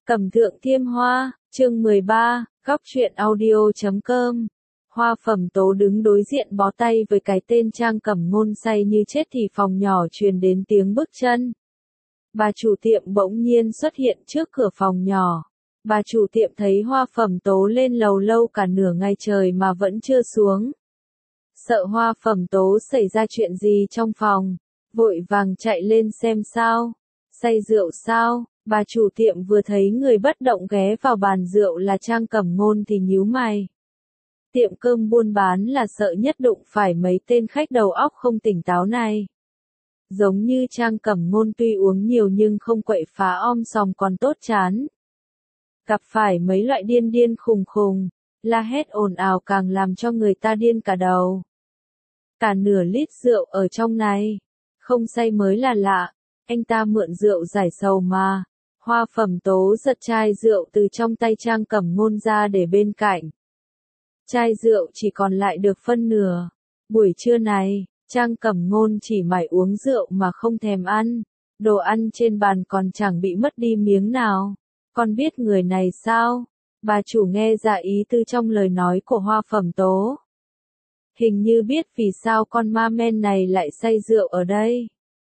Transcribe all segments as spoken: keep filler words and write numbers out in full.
Cẩm Thượng Thiêm Hoa, chương mười ba, góc truyện audio chấm com. Hoa Phẩm Tố đứng đối diện bó tay với cái tên Trang Cẩm Ngôn say như chết thì phòng nhỏ truyền đến tiếng bước chân. Bà chủ tiệm bỗng nhiên xuất hiện trước cửa phòng nhỏ. Bà chủ tiệm thấy Hoa Phẩm Tố lên lầu lâu cả nửa ngày trời mà vẫn chưa xuống. Sợ Hoa Phẩm Tố xảy ra chuyện gì trong phòng, vội vàng chạy lên xem sao. Say rượu sao? Bà chủ tiệm vừa thấy người bất động ghé vào bàn rượu là Trang Cẩm Ngôn thì nhíu mày. Tiệm cơm buôn bán là sợ nhất đụng phải mấy tên khách đầu óc không tỉnh táo này. Giống như Trang Cẩm Ngôn tuy uống nhiều nhưng không quậy phá om sòm còn tốt chán. Gặp phải mấy loại điên điên khùng khùng, la hét ồn ào càng làm cho người ta điên cả đầu. Cả nửa lít rượu ở trong này, không say mới là lạ, anh ta mượn rượu giải sầu mà. Hoa Phẩm Tố giật chai rượu từ trong tay Trang Cẩm Ngôn ra để bên cạnh. Chai rượu chỉ còn lại được phân nửa. Buổi trưa này, Trang Cẩm Ngôn chỉ mải uống rượu mà không thèm ăn. Đồ ăn trên bàn còn chẳng bị mất đi miếng nào. Con biết người này sao? Bà chủ nghe ra ý tư trong lời nói của Hoa Phẩm Tố. Hình như biết vì sao con ma men này lại say rượu ở đây.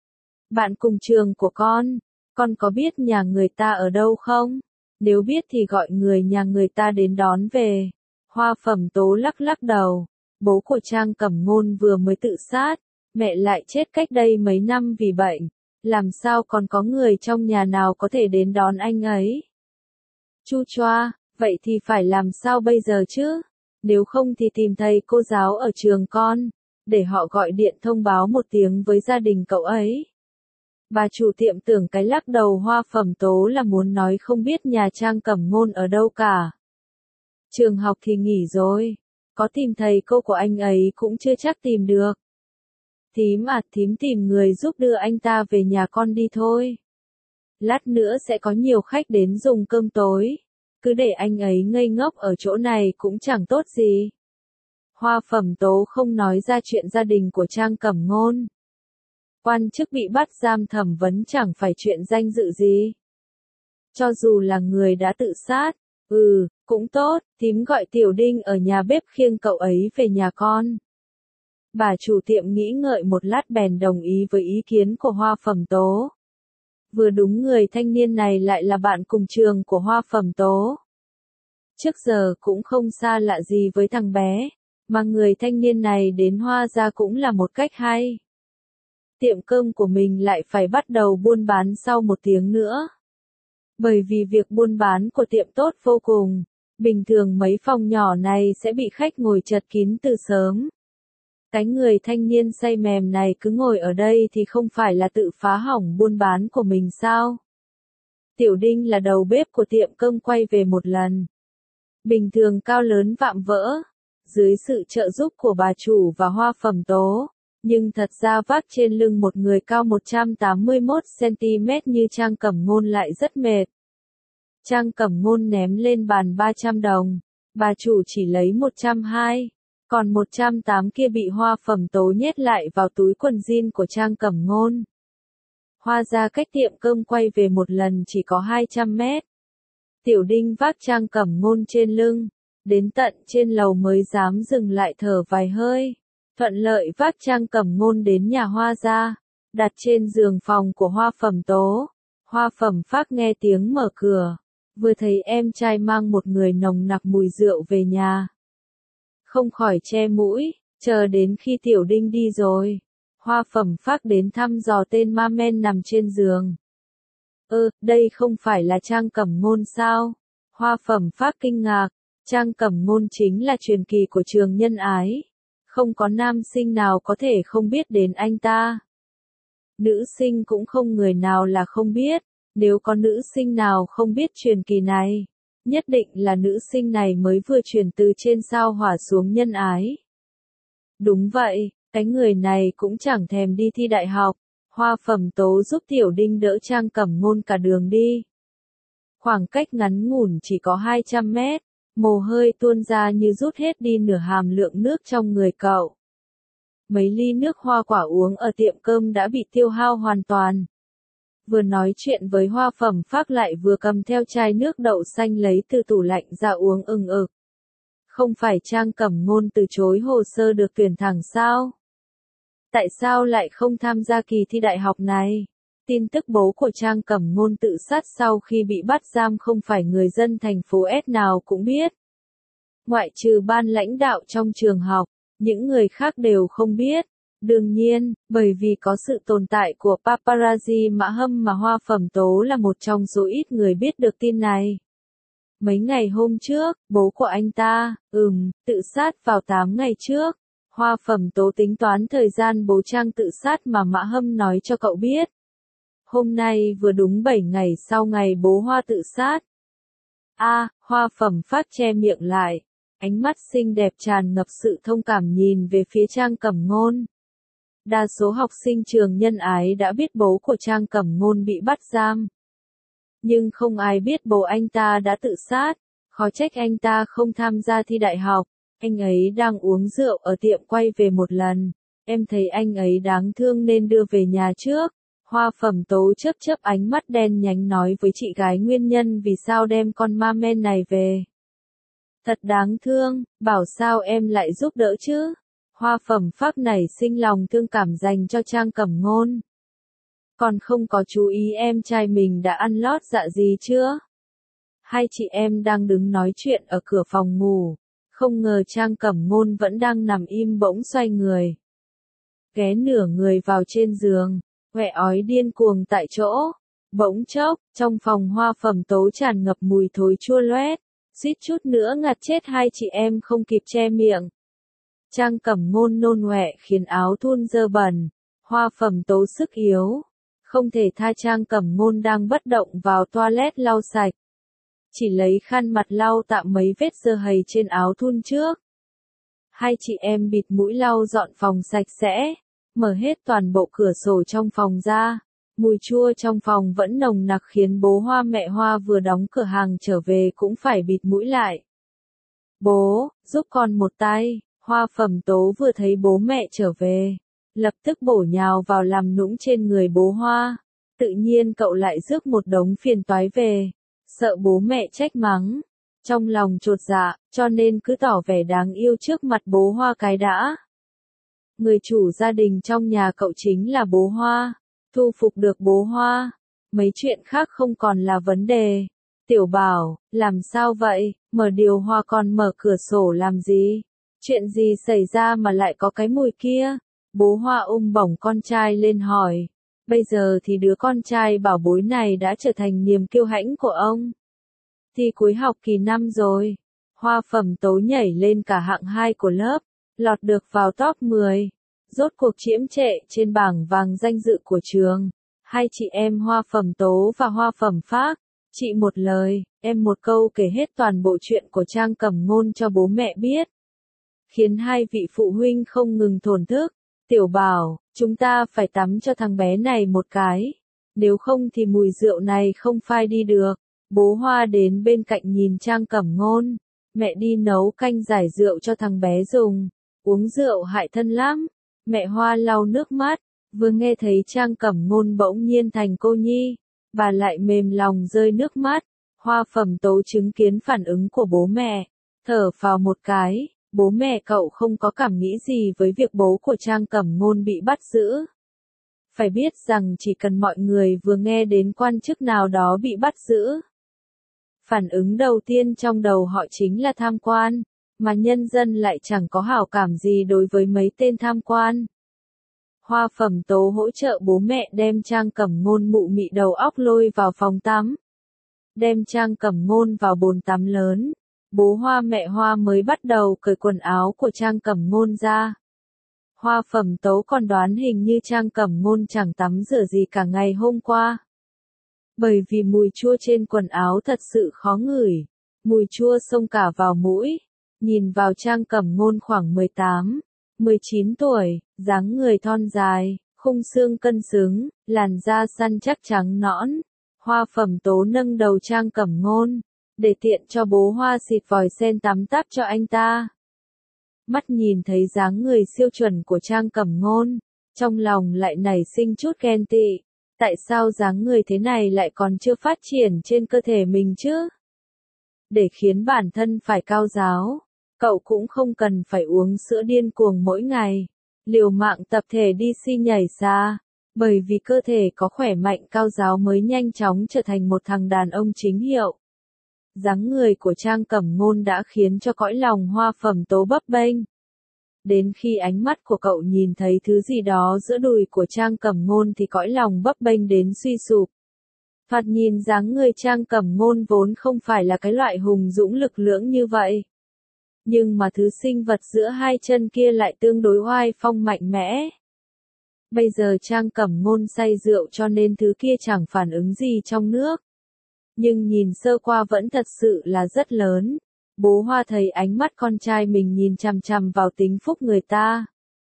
Bạn cùng trường của con, con có biết nhà người ta ở đâu không? Nếu biết thì gọi người nhà người ta đến đón về. Hoa Phẩm Tố lắc lắc đầu. Bố của Trang Cẩm Ngôn vừa mới tự sát, mẹ lại chết cách đây mấy năm vì bệnh. Làm sao còn có người trong nhà nào có thể đến đón anh ấy? Chu choa, vậy thì phải làm sao bây giờ chứ? Nếu không thì tìm thầy cô giáo ở trường con, để họ gọi điện thông báo một tiếng với gia đình cậu ấy. Bà chủ tiệm tưởng cái lắc đầu Hoa Phẩm Tố là muốn nói không biết nhà Trang Cẩm Ngôn ở đâu cả. Trường học thì nghỉ rồi, có tìm thầy cô của anh ấy cũng chưa chắc tìm được. Thím à, thím tìm người giúp đưa anh ta về nhà con đi thôi. Lát nữa sẽ có nhiều khách đến dùng cơm tối, cứ để anh ấy ngây ngốc ở chỗ này cũng chẳng tốt gì. Hoa Phẩm Tố không nói ra chuyện gia đình của Trang Cẩm Ngôn. Quan chức bị bắt giam thẩm vấn chẳng phải chuyện danh dự gì. Cho dù là người đã tự sát, ừ, cũng tốt, thím gọi Tiểu Đinh ở nhà bếp khiêng cậu ấy về nhà con. Bà chủ tiệm nghĩ ngợi một lát bèn đồng ý với ý kiến của Hoa Phẩm Tố. Vừa đúng người thanh niên này lại là bạn cùng trường của Hoa Phẩm Tố. Trước giờ cũng không xa lạ gì với thằng bé, mà người thanh niên này đến Hoa gia cũng là một cách hay. Tiệm cơm của mình lại phải bắt đầu buôn bán sau một tiếng nữa. Bởi vì việc buôn bán của tiệm tốt vô cùng, bình thường mấy phòng nhỏ này sẽ bị khách ngồi chật kín từ sớm. Cái người thanh niên say mềm này cứ ngồi ở đây thì không phải là tự phá hỏng buôn bán của mình sao? Tiểu Đinh là đầu bếp của tiệm cơm quay về một lần. Bình thường cao lớn vạm vỡ, dưới sự trợ giúp của bà chủ và Hoa Phẩm Tố. Nhưng thật ra vác trên lưng một người cao một trăm tám mươi mốt xăng-ti-mét như Trang Cẩm Ngôn lại rất mệt. Trang Cẩm Ngôn ném lên bàn ba trăm đồng, bà chủ chỉ lấy một trăm hai, còn một trăm tám kia bị Hoa Phẩm Tố nhét lại vào túi quần jean của Trang Cẩm Ngôn. Hoa ra cách tiệm cơm quay về một lần chỉ có hai trăm mét. Tiểu Đinh vác Trang Cẩm Ngôn trên lưng, đến tận trên lầu mới dám dừng lại thở vài hơi. Thuận lợi vác Trang Cẩm Ngôn đến nhà Hoa gia, đặt trên giường phòng của Hoa Phẩm Tố. Hoa Phẩm Phác nghe tiếng mở cửa, vừa thấy em trai mang một người nồng nặc mùi rượu về nhà. Không khỏi che mũi, chờ đến khi Tiểu Đinh đi rồi. Hoa Phẩm Phác đến thăm dò tên ma men nằm trên giường. Ơ, đây không phải là Trang Cẩm Ngôn sao? Hoa Phẩm Phác kinh ngạc, Trang Cẩm Ngôn chính là truyền kỳ của trường nhân ái. Không có nam sinh nào có thể không biết đến anh ta. Nữ sinh cũng không người nào là không biết, nếu có nữ sinh nào không biết truyền kỳ này, nhất định là nữ sinh này mới vừa chuyển từ trên sao hỏa xuống nhân ái. Đúng vậy, cái người này cũng chẳng thèm đi thi đại học. Hoa Phẩm Tố giúp Tiểu Đinh đỡ Trang Cẩm Ngôn cả đường đi. Khoảng cách ngắn ngủn chỉ có hai trăm mét. Mồ hôi tuôn ra như rút hết đi nửa hàm lượng nước trong người cậu. Mấy ly nước hoa quả uống ở tiệm cơm đã bị tiêu hao hoàn toàn. Vừa nói chuyện với Hoa Phẩm Phác lại vừa cầm theo chai nước đậu xanh lấy từ tủ lạnh ra uống ừng ực. Không phải Trang Cẩm Ngôn từ chối hồ sơ được tuyển thẳng sao? Tại sao lại không tham gia kỳ thi đại học này? Tin tức bố của Trang Cẩm Ngôn tự sát sau khi bị bắt giam không phải người dân thành phố S nào cũng biết. Ngoại trừ ban lãnh đạo trong trường học, những người khác đều không biết. Đương nhiên, bởi vì có sự tồn tại của paparazzi Mã Hâm mà Hoa Phẩm Tố là một trong số ít người biết được tin này. Mấy ngày hôm trước, bố của anh ta, ừm, tự sát vào tám ngày trước. Hoa Phẩm Tố tính toán thời gian bố Trang tự sát mà Mã Hâm nói cho cậu biết. Hôm nay vừa đúng bảy ngày sau ngày bố Hoa tự sát. A, à, Hoa Phẩm Phác che miệng lại, ánh mắt xinh đẹp tràn ngập sự thông cảm nhìn về phía Trang Cẩm Ngôn. Đa số học sinh trường Nhân Ái đã biết bố của Trang Cẩm Ngôn bị bắt giam. Nhưng không ai biết bố anh ta đã tự sát, khó trách anh ta không tham gia thi đại học. Anh ấy đang uống rượu ở tiệm quay về một lần, em thấy anh ấy đáng thương nên đưa về nhà trước. Hoa Phẩm Tố chớp chớp ánh mắt đen nhánh nói với chị gái nguyên nhân vì sao đem con ma men này về. Thật đáng thương, bảo sao em lại giúp đỡ chứ. Hoa Phẩm Phác nảy sinh lòng thương cảm dành cho Trang Cẩm Ngôn. Còn không có chú ý em trai mình đã ăn lót dạ gì chưa? Hai chị em đang đứng nói chuyện ở cửa phòng ngủ, không ngờ Trang Cẩm Ngôn vẫn đang nằm im bỗng xoay người. Ghé nửa người vào trên giường, oẹ ói điên cuồng tại chỗ. Bỗng chốc, trong phòng Hoa Phẩm Tố tràn ngập mùi thối chua loét, suýt chút nữa ngạt chết hai chị em không kịp che miệng. Trang Cẩm Ngôn nôn ọe khiến áo thun dơ bẩn, Hoa Phẩm Tố sức yếu, không thể tha Trang Cẩm Ngôn đang bất động vào toilet lau sạch. Chỉ lấy khăn mặt lau tạm mấy vết dơ hầy trên áo thun trước. Hai chị em bịt mũi lau dọn phòng sạch sẽ, mở hết toàn bộ cửa sổ trong phòng ra. Mùi chua trong phòng vẫn nồng nặc khiến bố Hoa mẹ Hoa vừa đóng cửa hàng trở về cũng phải bịt mũi lại. Bố, giúp con một tay. Hoa Phẩm Tố vừa thấy bố mẹ trở về, lập tức bổ nhào vào làm nũng trên người bố Hoa. Tự nhiên cậu lại rước một đống phiền toái về, sợ bố mẹ trách mắng. Trong lòng chột dạ, cho nên cứ tỏ vẻ đáng yêu trước mặt bố Hoa cái đã. Người chủ gia đình trong nhà cậu chính là bố Hoa. Thu phục được bố Hoa, mấy chuyện khác không còn là vấn đề. Tiểu Bảo, làm sao vậy, mở điều hòa còn mở cửa sổ làm gì? Chuyện gì xảy ra mà lại có cái mùi kia? Bố Hoa ôm bổng con trai lên hỏi. Bây giờ thì đứa con trai bảo bối này đã trở thành niềm kiêu hãnh của ông. Thi cuối học kỳ năm rồi. Hoa Phẩm Tố nhảy lên cả hạng hai của lớp, lọt được vào top mười. Rốt cuộc chiếm trệ trên bảng vàng danh dự của trường. Hai chị em Hoa Phẩm Tố và Hoa Phẩm Phác, chị một lời, em một câu kể hết toàn bộ chuyện của Trang Cẩm Ngôn cho bố mẹ biết. Khiến hai vị phụ huynh không ngừng thổn thức. Tiểu Bảo, chúng ta phải tắm cho thằng bé này một cái. Nếu không thì mùi rượu này không phai đi được. Bố Hoa đến bên cạnh nhìn Trang Cẩm Ngôn. Mẹ đi nấu canh giải rượu cho thằng bé dùng. Uống rượu hại thân lắm. Mẹ Hoa lau nước mắt. Vừa nghe thấy Trang Cẩm Ngôn bỗng nhiên thành cô nhi, bà lại mềm lòng rơi nước mắt. Hoa Phẩm Tố chứng kiến phản ứng của bố mẹ, thở phào một cái. Bố mẹ cậu không có cảm nghĩ gì với việc bố của Trang Cẩm Ngôn bị bắt giữ. Phải biết rằng chỉ cần mọi người vừa nghe đến quan chức nào đó bị bắt giữ, phản ứng đầu tiên trong đầu họ chính là tham quan, mà nhân dân lại chẳng có hảo cảm gì đối với mấy tên tham quan. Hoa Phẩm Tố hỗ trợ bố mẹ đem Trang Cẩm Ngôn mụ mị đầu óc lôi vào phòng tắm. Đem Trang Cẩm Ngôn vào bồn tắm lớn. Bố Hoa mẹ Hoa mới bắt đầu cởi quần áo của Trang Cẩm Ngôn ra. Hoa Phẩm Tố còn đoán hình như Trang Cẩm Ngôn chẳng tắm rửa gì cả ngày hôm qua. Bởi vì mùi chua trên quần áo thật sự khó ngửi. Mùi chua xông cả vào mũi. Nhìn vào Trang Cẩm Ngôn khoảng mười tám, mười chín tuổi, dáng người thon dài, khung xương cân xứng, làn da săn chắc trắng nõn. Hoa Phẩm Tố nâng đầu Trang Cẩm Ngôn, để tiện cho bố Hoa xịt vòi sen tắm táp cho anh ta. Mắt nhìn thấy dáng người siêu chuẩn của Trang Cẩm Ngôn, trong lòng lại nảy sinh chút ghen tị. Tại sao dáng người thế này lại còn chưa phát triển trên cơ thể mình chứ? Để khiến bản thân phải cao ráo, cậu cũng không cần phải uống sữa điên cuồng mỗi ngày, liều mạng tập thể đi xi nhảy xa, bởi vì cơ thể có khỏe mạnh cao ráo mới nhanh chóng trở thành một thằng đàn ông chính hiệu. Dáng người của Trang Cẩm Ngôn đã khiến cho cõi lòng Hoa Phẩm Tố bấp bênh. Đến khi ánh mắt của cậu nhìn thấy thứ gì đó giữa đùi của Trang Cẩm Ngôn thì cõi lòng bấp bênh đến suy sụp. Thoạt nhìn dáng người Trang Cẩm Ngôn vốn không phải là cái loại hùng dũng lực lưỡng như vậy. Nhưng mà thứ sinh vật giữa hai chân kia lại tương đối oai phong mạnh mẽ. Bây giờ Trang Cẩm Ngôn say rượu cho nên thứ kia chẳng phản ứng gì trong nước. Nhưng nhìn sơ qua vẫn thật sự là rất lớn. Bố Hoa thấy ánh mắt con trai mình nhìn chằm chằm vào tính phúc người ta.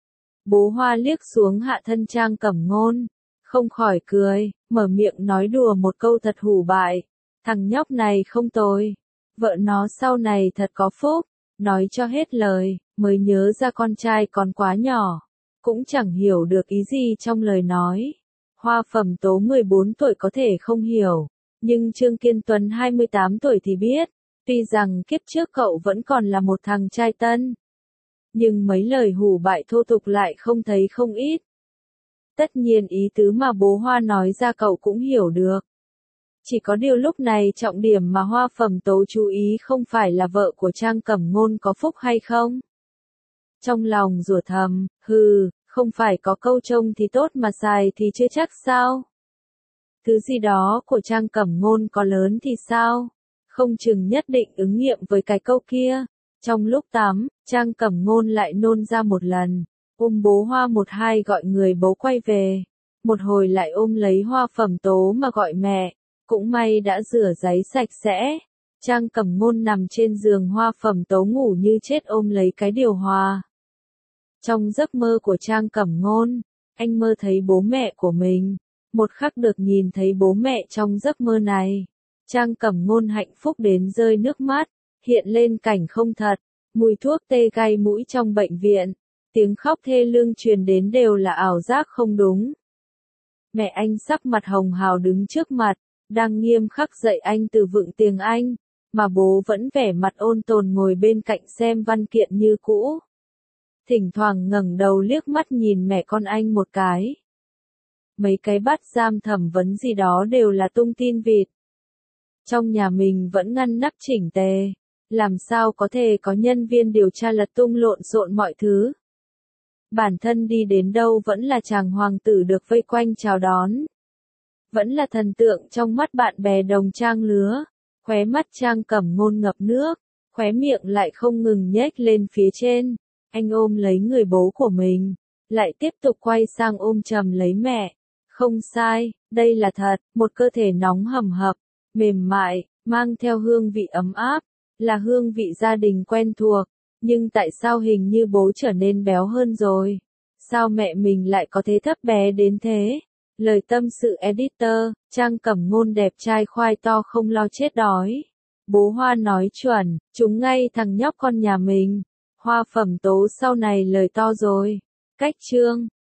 Bố Hoa liếc xuống hạ thân Trang Cẩm Ngôn, không khỏi cười, mở miệng nói đùa một câu thật hủ bại. Thằng nhóc này không tồi. Vợ nó sau này thật có phúc. Nói cho hết lời, mới nhớ ra con trai còn quá nhỏ. Cũng chẳng hiểu được ý gì trong lời nói. Hoa Phẩm Tố mười bốn tuổi có thể không hiểu. Nhưng Trương Kiên Tuấn hai mươi tám tuổi thì biết. Tuy rằng kiếp trước cậu vẫn còn là một thằng trai tân. Nhưng mấy lời hủ bại thô tục lại không thấy không ít. Tất nhiên ý tứ mà bố Hoa nói ra cậu cũng hiểu được. Chỉ có điều lúc này trọng điểm mà Hoa Phẩm Tố chú ý không phải là vợ của Trang Cẩm Ngôn có phúc hay không. Trong lòng rủa thầm, hừ, không phải có câu trông thì tốt mà xài thì chưa chắc sao. Thứ gì đó của Trang Cẩm Ngôn có lớn thì sao? Không chừng nhất định ứng nghiệm với cái câu kia. Trong lúc tắm, Trang Cẩm Ngôn lại nôn ra một lần, ôm bố Hoa một hai gọi người bố quay về. Một hồi lại ôm lấy Hoa Phẩm Tố mà gọi mẹ. Cũng may đã rửa giấy sạch sẽ. Trang Cẩm Ngôn nằm trên giường Hoa Phẩm Tố ngủ như chết ôm lấy cái điều hòa. Trong giấc mơ của Trang Cẩm Ngôn, anh mơ thấy bố mẹ của mình. Một khắc được nhìn thấy bố mẹ trong giấc mơ này. Trang Cẩm Ngôn hạnh phúc đến rơi nước mắt, hiện lên cảnh không thật, mùi thuốc tê gai mũi trong bệnh viện, tiếng khóc thê lương truyền đến đều là ảo giác không đúng. Mẹ anh sắc mặt hồng hào đứng trước mặt, đang nghiêm khắc dạy anh từ vựng tiếng Anh, mà bố vẫn vẻ mặt ôn tồn ngồi bên cạnh xem văn kiện như cũ. Thỉnh thoảng ngẩng đầu liếc mắt nhìn mẹ con anh một cái. Mấy cái bắt giam thẩm vấn gì đó đều là tung tin vịt. Trong nhà mình vẫn ngăn nắp chỉnh tề, làm sao có thể có nhân viên điều tra lật tung lộn xộn mọi thứ. Bản thân đi đến đâu vẫn là chàng hoàng tử được vây quanh chào đón. Vẫn là thần tượng trong mắt bạn bè đồng trang lứa, khóe mắt Trang Cẩm Ngôn ngập nước, khóe miệng lại không ngừng nhếch lên phía trên. Anh ôm lấy người bố của mình, lại tiếp tục quay sang ôm chầm lấy mẹ. Không sai, đây là thật, một cơ thể nóng hầm hập, mềm mại, mang theo hương vị ấm áp, là hương vị gia đình quen thuộc. Nhưng tại sao hình như bố trở nên béo hơn rồi? Sao mẹ mình lại có thế thấp bé đến thế? Lời tâm sự editor, Trang Cẩm Ngôn đẹp trai khoai to không lo chết đói. Bố Hoa nói chuẩn, chúng ngay thằng nhóc con nhà mình. Hoa Phẩm Tố sau này lời to rồi. Cách chương